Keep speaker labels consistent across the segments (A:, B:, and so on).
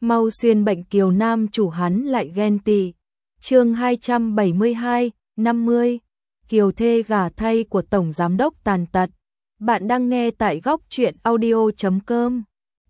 A: mau xuyên bệnh kiều nam chủ hắn lại ghen tị. Chương 272, 50, kiều thê gả thay của Tổng Giám đốc tàn tật. Bạn đang nghe tại góc truyện audio.com.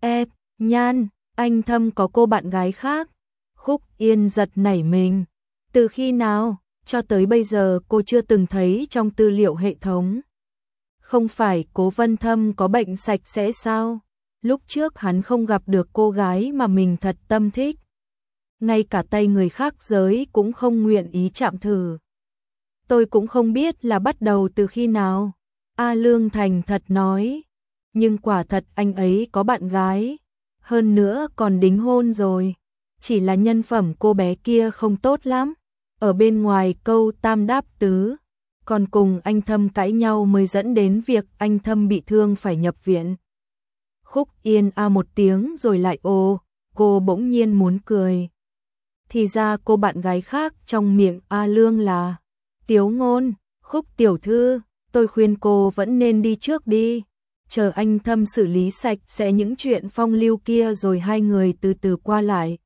A: Nhan, anh Thâm có cô bạn gái khác. Khúc Yên giật nảy mình. Từ khi nào? Cho tới bây giờ cô chưa từng thấy trong tư liệu hệ thống. Không phải Cố Vân Thâm có bệnh sạch sẽ sao? Lúc trước hắn không gặp được cô gái mà mình thật tâm thích. Ngay cả tay người khác giới cũng không nguyện ý chạm thử. Tôi cũng không biết là bắt đầu từ khi nào. A Lương thành thật nói. Nhưng quả thật anh ấy có bạn gái. Hơn nữa còn đính hôn rồi. Chỉ là nhân phẩm cô bé kia không tốt lắm. Ở bên ngoài câu tam đáp tứ. Còn cùng anh Thâm cãi nhau mới dẫn đến việc anh Thâm bị thương phải nhập viện. Khúc Yên một tiếng rồi lại cô bỗng nhiên muốn cười. Thì ra cô bạn gái khác trong miệng A Lương là Tiếu Ngôn. Khúc tiểu thư, tôi khuyên cô vẫn nên đi trước đi. Chờ anh Thâm xử lý sạch sẽ những chuyện phong lưu kia rồi hai người từ từ qua lại.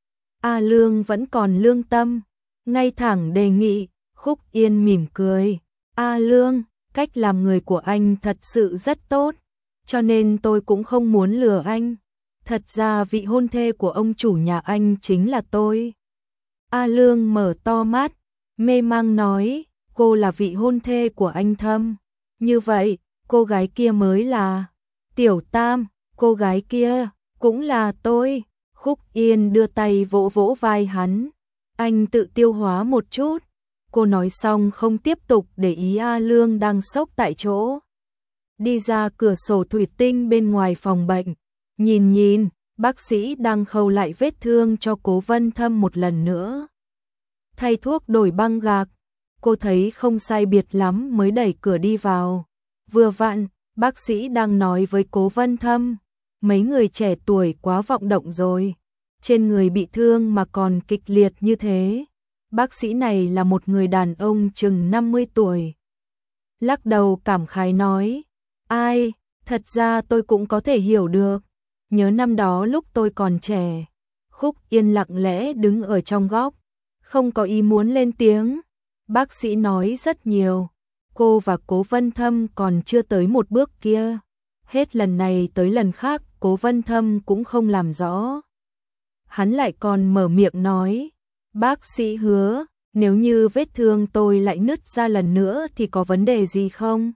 A: A Lương vẫn còn lương tâm, ngay thẳng đề nghị. Khúc Yên mỉm cười. A Lương, cách làm người của anh thật sự rất tốt, cho nên tôi cũng không muốn lừa anh. Thật ra vị hôn thê của ông chủ nhà anh chính là tôi. A Lương mở to mắt, mê mang nói, cô là vị hôn thê của anh Thâm. Như vậy, cô gái kia mới là Tiểu Tam, cô gái kia cũng là tôi. Khúc Yên đưa tay vỗ vỗ vai hắn. Anh tự tiêu hóa một chút. Cô nói xong không tiếp tục để ý A Lương đang sốc tại chỗ. Đi ra cửa sổ thủy tinh bên ngoài phòng bệnh. Nhìn, bác sĩ đang khâu lại vết thương cho Cố Vân Thâm một lần nữa. Thay thuốc đổi băng gạc. Cô thấy không sai biệt lắm mới đẩy cửa đi vào. Vừa vặn, bác sĩ đang nói với Cố Vân Thâm. Mấy người trẻ tuổi quá vọng động rồi. Trên người bị thương mà còn kịch liệt như thế. Bác sĩ này là một người đàn ông chừng 50 tuổi. Lắc đầu cảm khái nói. Ai, thật ra tôi cũng có thể hiểu được. Nhớ năm đó lúc tôi còn trẻ. Khúc Yên lặng lẽ đứng ở trong góc. Không có ý muốn lên tiếng. Bác sĩ nói rất nhiều. Cô và Cố Vân Thâm còn chưa tới một bước kia. Hết lần này tới lần khác Cố Vân Thâm cũng không làm rõ. Hắn lại còn mở miệng nói. Bác sĩ hứa, nếu như vết thương tôi lại nứt ra lần nữa thì có vấn đề gì không?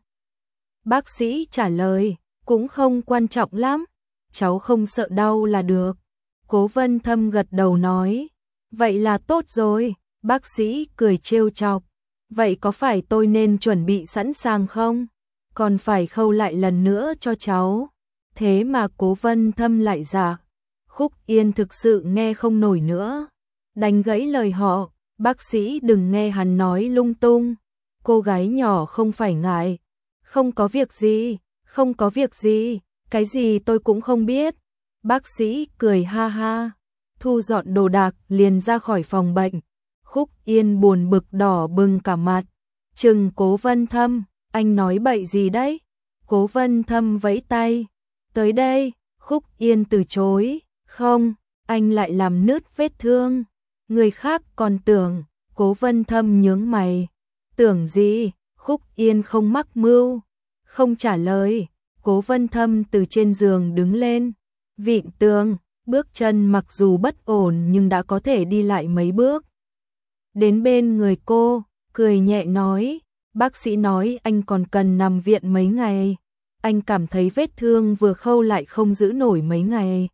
A: Bác sĩ trả lời, cũng không quan trọng lắm, cháu không sợ đau là được. Cố Vân Thâm gật đầu nói, vậy là tốt rồi. Bác sĩ cười trêu chọc, vậy có phải tôi nên chuẩn bị sẵn sàng không? Còn phải khâu lại lần nữa cho cháu. Thế mà Cố Vân Thâm lại dạ. Khúc Yên thực sự nghe không nổi nữa. Đánh gãy lời họ, bác sĩ đừng nghe hắn nói lung tung. Cô gái nhỏ không phải ngại. Không có việc gì, không có việc gì, cái gì tôi cũng không biết. Bác sĩ cười ha ha, thu dọn đồ đạc liền ra khỏi phòng bệnh. Khúc Yên buồn bực đỏ bừng cả mặt. Trừng Cố Vân Thâm, anh nói bậy gì đấy? Cố Vân Thâm vẫy tay. Tới đây, Khúc Yên từ chối. Không, anh lại làm nứt vết thương. Người khác còn tưởng. Cố Vân Thâm nhướng mày. Tưởng gì? Khúc Yên không mắc mưu. Không trả lời. Cố Vân Thâm từ trên giường đứng lên. Vịn tường, bước chân mặc dù bất ổn nhưng đã có thể đi lại mấy bước. Đến bên người cô, cười nhẹ nói. Bác sĩ nói anh còn cần nằm viện mấy ngày. Anh cảm thấy vết thương vừa khâu lại không giữ nổi mấy ngày.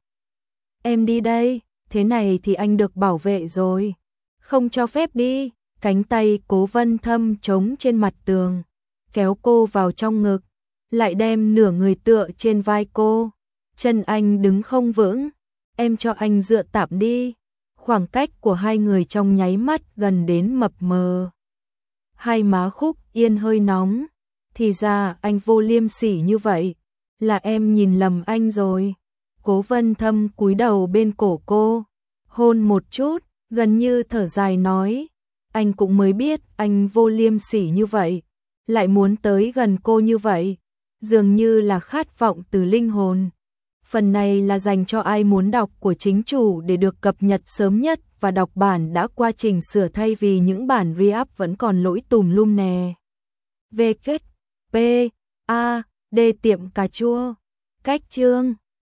A: Em đi đây, thế này thì anh được bảo vệ rồi. Không cho phép đi. Cánh tay Cố Vân Thâm chống trên mặt tường, kéo cô vào trong ngực, lại đem nửa người tựa trên vai cô. Chân anh đứng không vững, em cho anh dựa tạm đi. Khoảng cách của hai người trong nháy mắt gần đến mập mờ. Hai má Khúc Yên hơi nóng. Thì ra anh vô liêm sỉ như vậy, là em nhìn lầm anh rồi. Cố Vân Thâm cúi đầu bên cổ cô, hôn một chút, gần như thở dài nói. Anh cũng mới biết anh vô liêm sỉ như vậy, lại muốn tới gần cô như vậy, dường như là khát vọng từ linh hồn. Phần này là dành cho ai muốn đọc của chính chủ để được cập nhật sớm nhất và đọc bản đã qua chỉnh sửa thay vì những bản re-up vẫn còn lỗi tùm lum nè. V kết P A D tiệm cà chua. Cách chương